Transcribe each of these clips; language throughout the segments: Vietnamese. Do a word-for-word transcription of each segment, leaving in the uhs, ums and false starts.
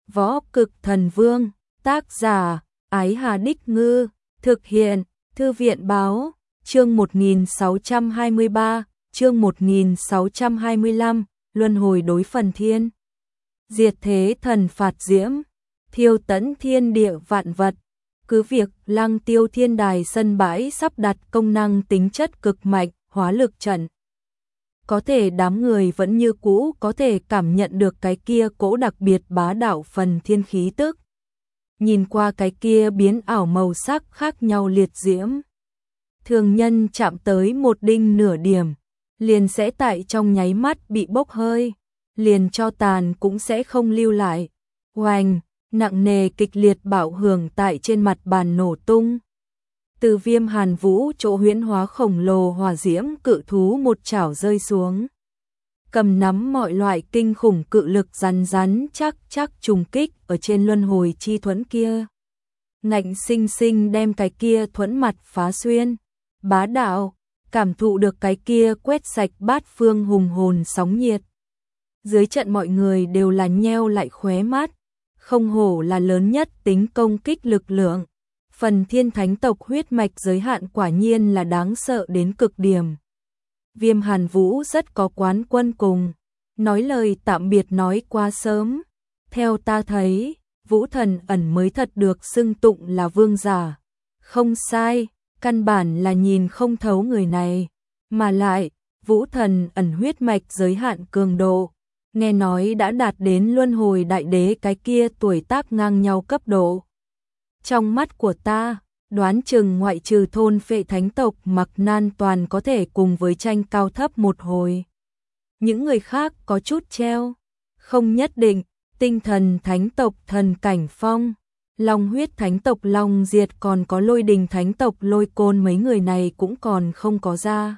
Võ Cực Thần Vương, tác giả, Ái Hà Đích Ngư, thực hiện, Thư viện Báo, chương một nghìn sáu trăm hai mươi ba, chương một nghìn sáu trăm hai mươi lăm, Luân hồi đối phần thiên. Diệt thế thần phạt diễm, thiêu tẫn thiên địa vạn vật. Cứ việc Lăng Tiêu Thiên Đài sân bãi sắp đặt công năng tính chất cực mạnh, hóa lực trận. Có thể đám người vẫn như cũ có thể cảm nhận được cái kia cỗ đặc biệt bá đạo phần thiên khí tức. Nhìn qua cái kia biến ảo màu sắc khác nhau liệt diễm. Thường nhân chạm tới một đinh nửa điểm, liền sẽ tại trong nháy mắt bị bốc hơi, liền cho tàn cũng sẽ không lưu lại. Oanh, nặng nề kịch liệt bạo hưởng tại trên mặt bàn nổ tung. Từ Viêm Hàn Vũ chỗ huyễn hóa khổng lồ hỏa diễm cự thú một chảo rơi xuống. Cầm nắm mọi loại kinh khủng cự lực rắn rắn chắc chắc trùng kích ở trên luân hồi chi thuẫn kia. Ngạnh sinh sinh đem cái kia thuẫn mặt phá xuyên. Bá đạo, cảm thụ được cái kia quét sạch bát phương hùng hồn sóng nhiệt. Dưới trận mọi người đều là nheo lại khóe mắt. Không hổ là lớn nhất tính công kích lực lượng. Phần thiên thánh tộc huyết mạch giới hạn quả nhiên là đáng sợ đến cực điểm. Viêm Hàn Vũ rất có quán quân cùng. Nói lời tạm biệt nói quá sớm. Theo ta thấy, Vũ Thần Ẩn mới thật được xưng tụng là vương giả. Không sai, căn bản là nhìn không thấu người này. Mà lại, Vũ Thần Ẩn huyết mạch giới hạn cường độ. Nghe nói đã đạt đến luân hồi đại đế cái kia tuổi tác ngang nhau cấp độ. Trong mắt của ta, đoán chừng ngoại trừ thôn phệ thánh tộc Mặc Nan toàn có thể cùng với tranh cao thấp một hồi. Những người khác có chút treo, không nhất định. Tinh thần thánh tộc Thần Cảnh Phong, Long huyết thánh tộc Long Diệt còn có Lôi đình thánh tộc Lôi Côn, mấy người này cũng còn không có ra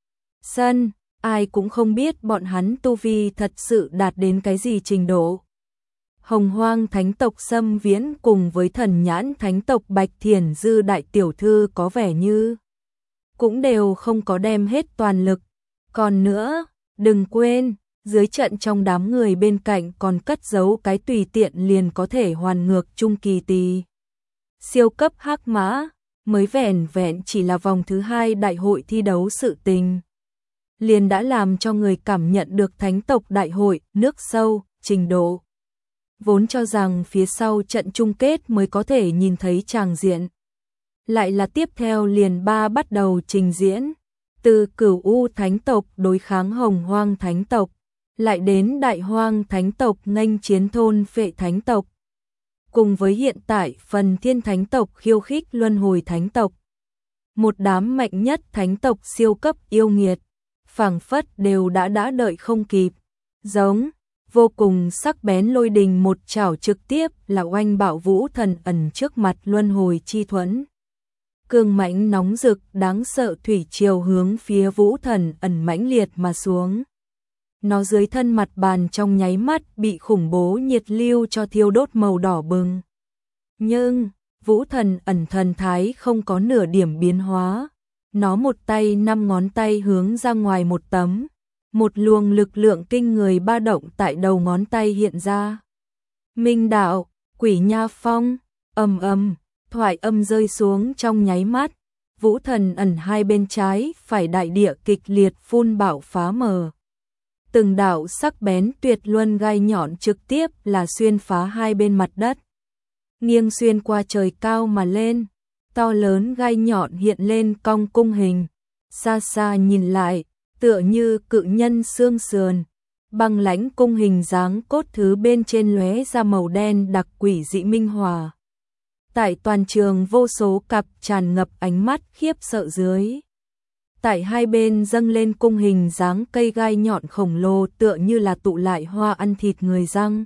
sân. Ai cũng không biết bọn hắn tu vi thật sự đạt đến cái gì trình độ. Hồng Hoang thánh tộc Sâm Viễn cùng với Thần Nhãn thánh tộc Bạch Thiển Dư đại tiểu thư có vẻ như cũng đều không có đem hết toàn lực. Còn nữa, đừng quên, dưới trận trong đám người bên cạnh còn cất giấu cái tùy tiện liền có thể hoàn ngược trung kỳ tỳ siêu cấp hắc mã, mới vẻn vẹn chỉ là vòng thứ hai đại hội thi đấu sự tình. Liền đã làm cho người cảm nhận được thánh tộc đại hội, nước sâu, trình độ. Vốn cho rằng phía sau trận chung kết mới có thể nhìn thấy tràng diện. Lại là tiếp theo liền ba bắt đầu trình diễn. Từ Cửu U thánh tộc đối kháng Hồng Hoang thánh tộc, lại đến Đại Hoang thánh tộc nghênh chiến thôn phệ thánh tộc. Cùng với hiện tại phần thiên thánh tộc khiêu khích luân hồi thánh tộc. Một đám mạnh nhất thánh tộc siêu cấp yêu nghiệt. Phảng phất đều đã đã đợi không kịp. Giống, vô cùng sắc bén Lôi đình một chảo trực tiếp là oanh bạo Vũ Thần Ẩn trước mặt luân hồi chi thuẫn. Cường mãnh nóng rực đáng sợ thủy triều hướng phía Vũ Thần Ẩn mãnh liệt mà xuống. Nó dưới thân mặt bàn trong nháy mắt bị khủng bố nhiệt lưu cho thiêu đốt màu đỏ bừng. Nhưng, Vũ Thần Ẩn thần thái không có nửa điểm biến hóa. Nó một tay năm ngón tay hướng ra ngoài một tấm, một luồng lực lượng kinh người ba động tại đầu ngón tay hiện ra. Minh đạo, Quỷ Nha Phong, ầm ầm, thoại âm rơi xuống trong nháy mắt. Vũ Thần Ẩn hai bên trái, phải đại địa kịch liệt phun bạo phá mờ. Từng đạo sắc bén tuyệt luân gai nhọn trực tiếp là xuyên phá hai bên mặt đất, nghiêng xuyên qua trời cao mà lên. To lớn gai nhọn hiện lên cong cung hình, xa xa nhìn lại, tựa như cự nhân xương sườn, băng lãnh cung hình dáng cốt thứ bên trên lóe ra màu đen đặc quỷ dị minh hòa. Tại toàn trường vô số cặp tràn ngập ánh mắt khiếp sợ dưới. Tại hai bên dâng lên cung hình dáng cây gai nhọn khổng lồ tựa như là tụ lại hoa ăn thịt người răng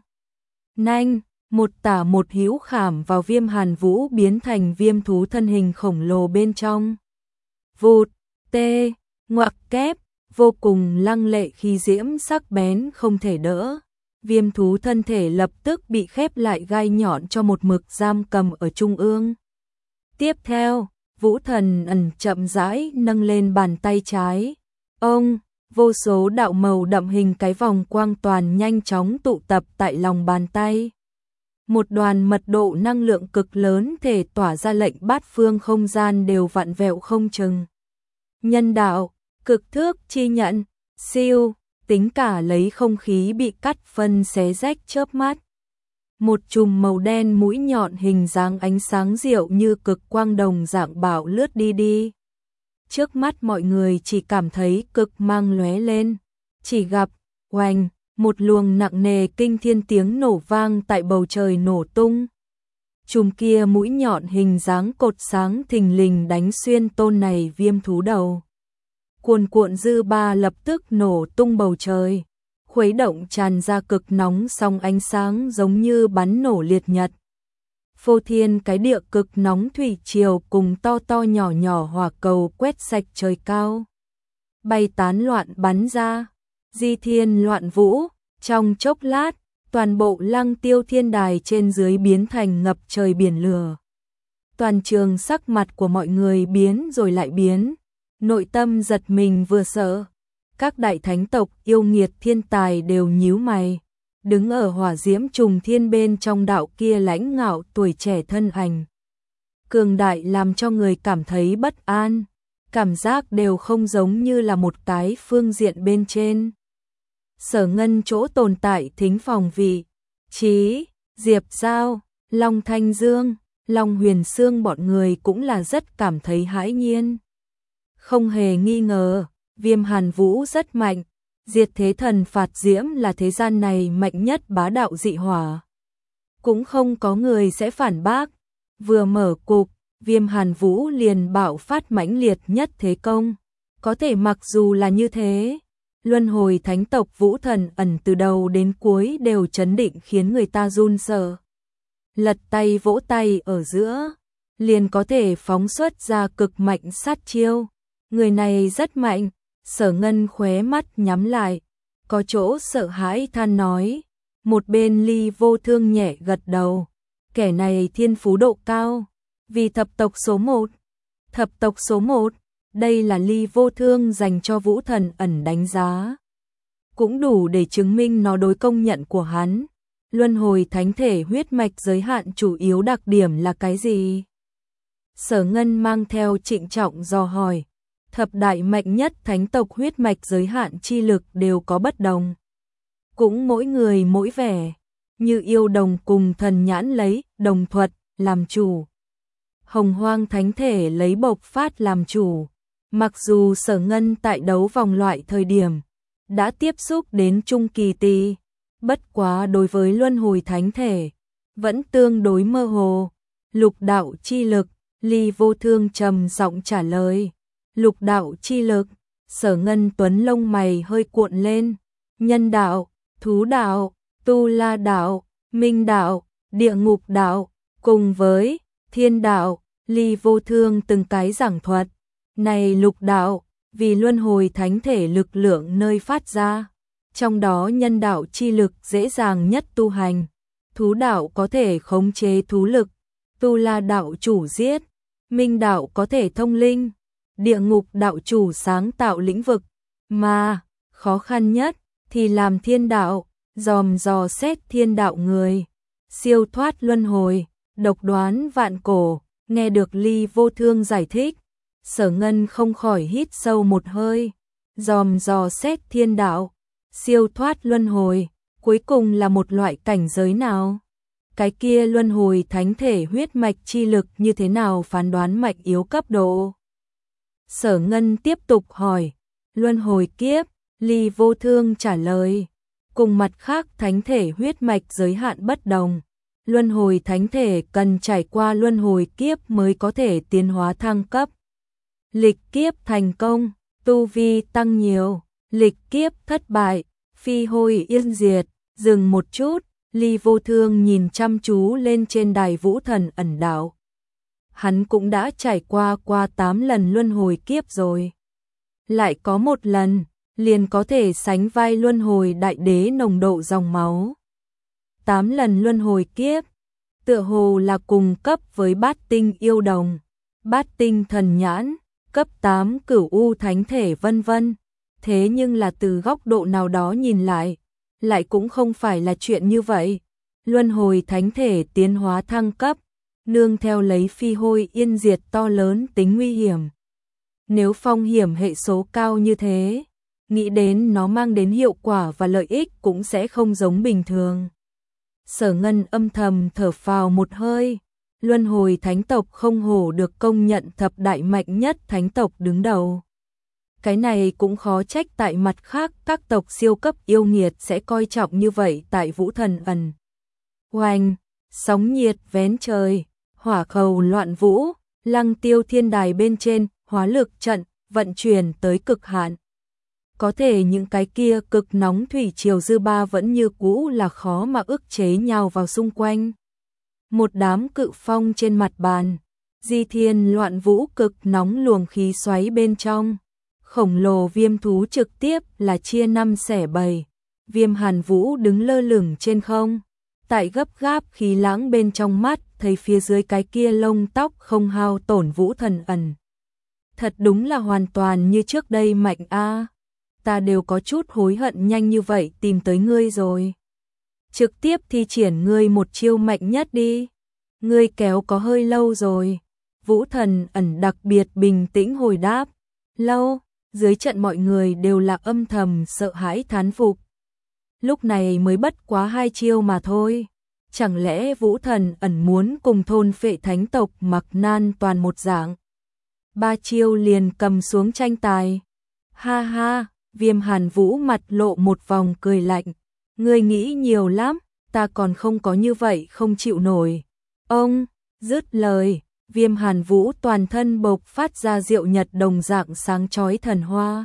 nanh. Một tả một hữu khảm vào Viêm Hàn Vũ biến thành viêm thú thân hình khổng lồ bên trong. Vụt, tê, ngoặc kép, vô cùng lăng lệ khi diễm sắc bén không thể đỡ. Viêm thú thân thể lập tức bị khép lại gai nhọn cho một mực giam cầm ở trung ương. Tiếp theo, Vũ Thần Ẩn chậm rãi nâng lên bàn tay trái. Ông, vô số đạo màu đậm hình cái vòng quang toàn nhanh chóng tụ tập tại lòng bàn tay. một đoàn mật độ năng lượng cực lớn thể tỏa ra lệnh bát phương không gian đều vặn vẹo không chừng. Nhân đạo, cực thước chi nhận, siêu, tính cả lấy không khí bị cắt phân xé rách chớp mắt. Một chùm màu đen mũi nhọn hình dáng ánh sáng diệu như cực quang đồng dạng bạo lướt đi đi. Trước mắt mọi người chỉ cảm thấy cực mang lóe lên, chỉ gặp, oanh, một luồng nặng nề kinh thiên tiếng nổ vang tại bầu trời nổ tung. Chùm kia mũi nhọn hình dáng cột sáng thình lình đánh xuyên tôn này viêm thú đầu. Cuồn cuộn dư ba lập tức nổ tung bầu trời, khuấy động tràn ra cực nóng song ánh sáng giống như bắn nổ liệt nhật. Phô thiên cái địa cực nóng thủy triều cùng to to nhỏ nhỏ hỏa cầu quét sạch trời cao. Bay tán loạn bắn ra, di thiên loạn vũ, trong chốc lát, toàn bộ Lăng Tiêu thiên đài trên dưới biến thành ngập trời biển lửa. Toàn trường sắc mặt của mọi người biến rồi lại biến, nội tâm giật mình vừa sợ. Các đại thánh tộc yêu nghiệt thiên tài đều nhíu mày, đứng ở hỏa diễm trùng thiên bên trong đạo kia lãnh ngạo tuổi trẻ thân ảnh. Cường đại làm cho người cảm thấy bất an, cảm giác đều không giống như là một cái phương diện bên trên. Sở Ngân chỗ tồn tại thính phòng vị, Chí, Diệp Giao, Long Thanh Dương, Long Huyền Sương bọn người cũng là rất cảm thấy hãi nhiên. Không hề nghi ngờ, Viêm Hàn Vũ rất mạnh, diệt thế thần phạt diễm là thế gian này mạnh nhất bá đạo dị hỏa. Cũng không có người sẽ phản bác, vừa mở cục, Viêm Hàn Vũ liền bạo phát mãnh liệt nhất thế công. Có thể mặc dù là như thế, luân hồi thánh tộc Vũ Thần ẩn từ đầu đến cuối đều chấn định khiến người ta run sợ. Lật tay vỗ tay ở giữa, liền có thể phóng xuất ra cực mạnh sát chiêu. Người này rất mạnh. Sở Ngân khóe mắt nhắm lại, có chỗ sợ hãi than nói. Một bên Ly Vô Thương nhẹ gật đầu, kẻ này thiên phú độ cao, vì thập tộc số một. Thập tộc số một, đây là Ly Vô Thương dành cho Vũ Thần ẩn đánh giá. Cũng đủ để chứng minh nó đối công nhận của hắn. Luân hồi thánh thể huyết mạch giới hạn chủ yếu đặc điểm là cái gì? Sở Ngân mang theo trịnh trọng dò hỏi. Thập đại mạnh nhất thánh tộc huyết mạch giới hạn chi lực đều có bất đồng. Cũng mỗi người mỗi vẻ, như yêu đồng cùng thần nhãn lấy đồng thuật làm chủ. Hồng hoang thánh thể lấy bộc phát làm chủ. Mặc dù Sở Ngân tại đấu vòng loại thời điểm đã tiếp xúc đến trung kỳ tỷ, bất quá đối với luân hồi thánh thể vẫn tương đối mơ hồ. Lục đạo chi lực, Ly Vô Thương trầm giọng trả lời. Lục đạo chi lực, Sở Ngân Tuấn lông mày hơi cuộn lên. Nhân đạo, thú đạo, tu la đạo, minh đạo, địa ngục đạo, cùng với thiên đạo, Ly Vô Thương từng cái giảng thuật. Này lục đạo, vì luân hồi thánh thể lực lượng nơi phát ra, trong đó nhân đạo chi lực dễ dàng nhất tu hành. Thú đạo có thể khống chế thú lực, tu la đạo chủ giết, minh đạo có thể thông linh, địa ngục đạo chủ sáng tạo lĩnh vực, mà khó khăn nhất thì làm thiên đạo, dòm dò xét thiên đạo người, siêu thoát luân hồi, độc đoán vạn cổ. Nghe được Ly Vô Thương giải thích, Sở Ngân không khỏi hít sâu một hơi. Dòm dò xét thiên đạo, siêu thoát luân hồi, cuối cùng là một loại cảnh giới nào? Cái kia luân hồi thánh thể huyết mạch chi lực như thế nào phán đoán mạnh yếu cấp độ? Sở Ngân tiếp tục hỏi. Luân hồi kiếp, Ly Vô Thương trả lời. Cùng mặt khác thánh thể huyết mạch giới hạn bất đồng. Luân hồi thánh thể cần trải qua luân hồi kiếp mới có thể tiến hóa thăng cấp. Lịch kiếp thành công, tu vi tăng nhiều. Lịch kiếp thất bại, phi hôi yên diệt. Dừng một chút, Ly Vô Thương nhìn chăm chú lên trên đài Vũ Thần ẩn đạo. Hắn cũng đã trải qua qua tám lần luân hồi kiếp rồi. Lại có một lần, liền có thể sánh vai luân hồi đại đế nồng độ dòng máu. Tám lần luân hồi kiếp, tựa hồ là cùng cấp với bát tinh yêu đồng, bát tinh thần nhãn, cấp tám cửu u thánh thể vân vân. Thế nhưng là từ góc độ nào đó nhìn lại, lại cũng không phải là chuyện như vậy. luân hồi thánh thể tiến hóa thăng cấp, nương theo lấy phi hôi yên diệt to lớn tính nguy hiểm. Nếu phong hiểm hệ số cao như thế, nghĩ đến nó mang đến hiệu quả và lợi ích cũng sẽ không giống bình thường. Sở Ngân âm thầm thở phào một hơi, luân hồi thánh tộc không hổ được công nhận thập đại mạnh nhất thánh tộc đứng đầu. Cái này cũng khó trách tại mặt khác các tộc siêu cấp yêu nghiệt sẽ coi trọng như vậy tại Vũ Thần Ẩn. Oanh, sóng nhiệt vén trời, hỏa cầu loạn vũ, Lăng Tiêu thiên đài bên trên, hóa lực trận, vận chuyển tới cực hạn. Có thể những cái kia cực nóng thủy triều dư ba vẫn như cũ là khó mà ức chế nhào vào xung quanh. Một đám cự phong trên mặt bàn, di thiên loạn vũ cực nóng luồng khí xoáy bên trong. Khổng lồ viêm thú trực tiếp là chia năm xẻ bảy, viêm hàn vũ đứng lơ lửng trên không. Tại gấp gáp khí lãng bên trong mắt, thấy phía dưới cái kia lông tóc không hao tổn Vũ Thần Ẩn. Thật đúng là hoàn toàn như trước đây mạnh a. Ta đều có chút hối hận nhanh như vậy tìm tới ngươi rồi. Trực tiếp thi triển ngươi một chiêu mạnh nhất đi. Ngươi kéo có hơi lâu rồi. Vũ Thần Ẩn đặc biệt bình tĩnh hồi đáp. Lâu, dưới trận mọi người đều là âm thầm sợ hãi thán phục. Lúc này mới bất quá hai chiêu mà thôi. Chẳng lẽ Vũ Thần Ẩn muốn cùng thôn phệ thánh tộc mặc nan toàn một dạng. Ba chiêu liền cầm xuống tranh tài. Ha ha, Viêm Hàn Vũ mặt lộ một vòng cười lạnh. Ngươi nghĩ nhiều lắm, ta còn không có như vậy không chịu nổi. Ông, dứt lời, Viêm Hàn Vũ toàn thân bộc phát ra diệu nhật đồng dạng sáng chói thần hoa.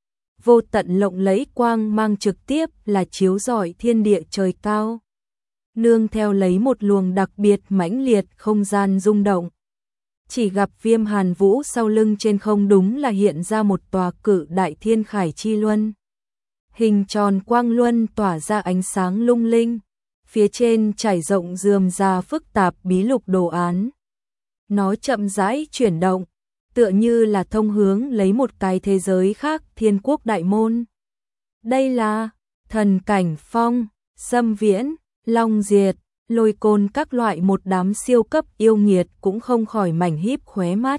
Vô tận lộng lẫy quang mang trực tiếp là chiếu rọi thiên địa trời cao. Nương theo lấy một luồng đặc biệt mãnh liệt không gian rung động. Chỉ gặp Viêm Hàn Vũ sau lưng trên không đúng là hiện ra một tòa cự đại thiên khải chi luân. Hình tròn quang luân tỏa ra ánh sáng lung linh, phía trên trải rộng rườm rà phức tạp bí lục đồ án. Nó chậm rãi chuyển động, tựa như là thông hướng lấy một cái thế giới khác thiên quốc đại môn. Đây là thần cảnh phong, xâm viễn, long diệt, lôi côn các loại một đám siêu cấp yêu nghiệt cũng không khỏi mảnh híp khóe mắt.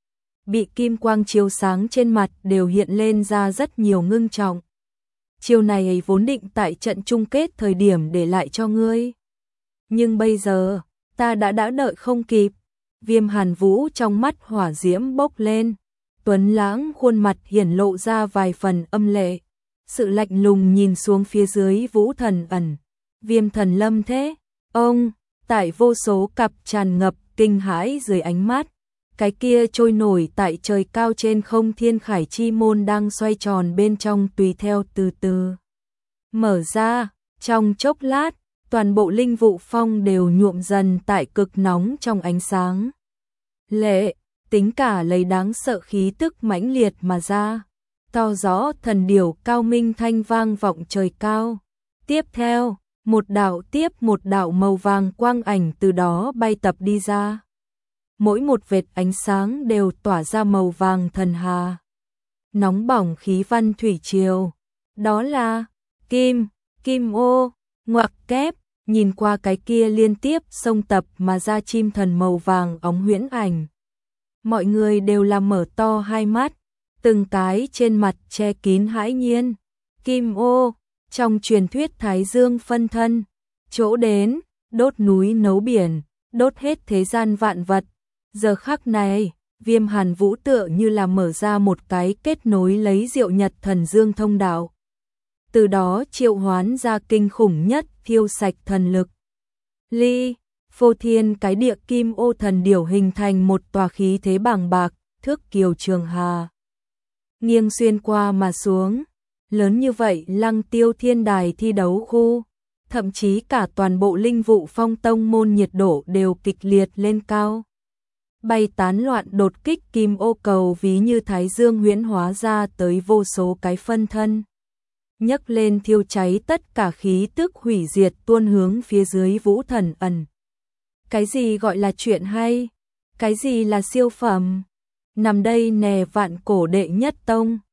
Bị kim quang chiếu sáng trên mặt đều hiện lên ra rất nhiều ngưng trọng. Chiều này ấy vốn định tại trận chung kết thời điểm để lại cho ngươi. Nhưng bây giờ, ta đã đã đợi không kịp. Viêm Hàn Vũ trong mắt hỏa diễm bốc lên. Tuấn lãng khuôn mặt hiển lộ ra vài phần âm lệ. Sự lạnh lùng nhìn xuống phía dưới Vũ Thần Ẩn. Viêm thần lâm thế. Ông, tại vô số cặp tràn ngập kinh hãi dưới ánh mắt. Cái kia trôi nổi tại trời cao trên không thiên khải chi môn đang xoay tròn bên trong tùy theo từ từ. Mở ra, trong chốc lát, toàn bộ linh vụ phong đều nhuộm dần tại cực nóng trong ánh sáng. Lệ, tính cả lấy đáng sợ khí tức mãnh liệt mà ra. To rõ thần điểu cao minh thanh vang vọng trời cao. Tiếp theo, một đạo tiếp một đạo màu vàng quang ảnh từ đó bay tập đi ra. Mỗi một vệt ánh sáng đều tỏa ra màu vàng thần hà. Nóng bỏng khí văn thủy triều. Đó là kim, kim ô, ngoặc kép, nhìn qua cái kia liên tiếp xông tập mà ra chim thần màu vàng óng huyễn ảnh. Mọi người đều làm mở to hai mắt, từng cái trên mặt che kín hãi nhiên. Kim ô, trong truyền thuyết Thái Dương phân thân, chỗ đến, đốt núi nấu biển, đốt hết thế gian vạn vật. Giờ khắc này, Viêm Hàn Vũ tựa như là mở ra một cái kết nối lấy diệu nhật thần dương thông đạo. Từ đó triệu hoán ra kinh khủng nhất thiêu sạch thần lực. Ly, phô thiên cái địa kim ô thần điểu hình thành một tòa khí thế bàng bạc, thước kiều trường hà. Nghiêng xuyên qua mà xuống, lớn như vậy Lăng Tiêu thiên đài thi đấu khu, thậm chí cả toàn bộ linh vụ phong tông môn nhiệt độ đều kịch liệt lên cao. Bay tán loạn đột kích kim ô cầu ví như thái dương huyễn hóa ra tới vô số cái phân thân. Nhấc lên thiêu cháy tất cả khí tức hủy diệt tuôn hướng phía dưới Vũ Thần Ẩn. Cái gì gọi là chuyện hay? Cái gì là siêu phẩm? Nằm đây nè vạn cổ đệ nhất tông,